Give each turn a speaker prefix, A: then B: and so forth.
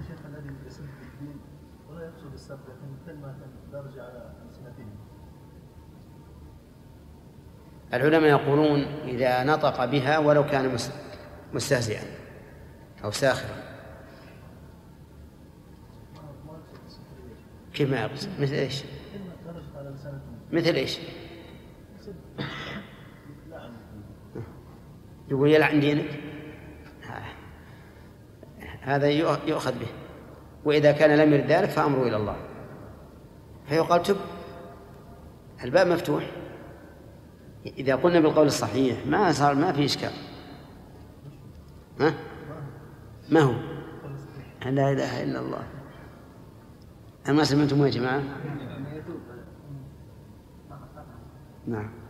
A: يا شيخ الذي يسب الدين ولا يقصد السب لكن كلمة درجة على ألسنتهم؟
B: العلماء يقولون إذا نطق بها ولو كان مستهزئا أو ساخرا. كيف ما يقصد؟ مثل إيش؟ مثل إيش؟ يقول يلعن دينك، هذا يؤخذ به. وإذا كان لم يرد ذلك فأمره إلى الله، فيقال تب، الباب مفتوح. إذا قلنا بالقول الصحيح ما في إشكال. ما هو؟ لا إله إلا الله. أما سمعتم يا جماعة؟ نعم.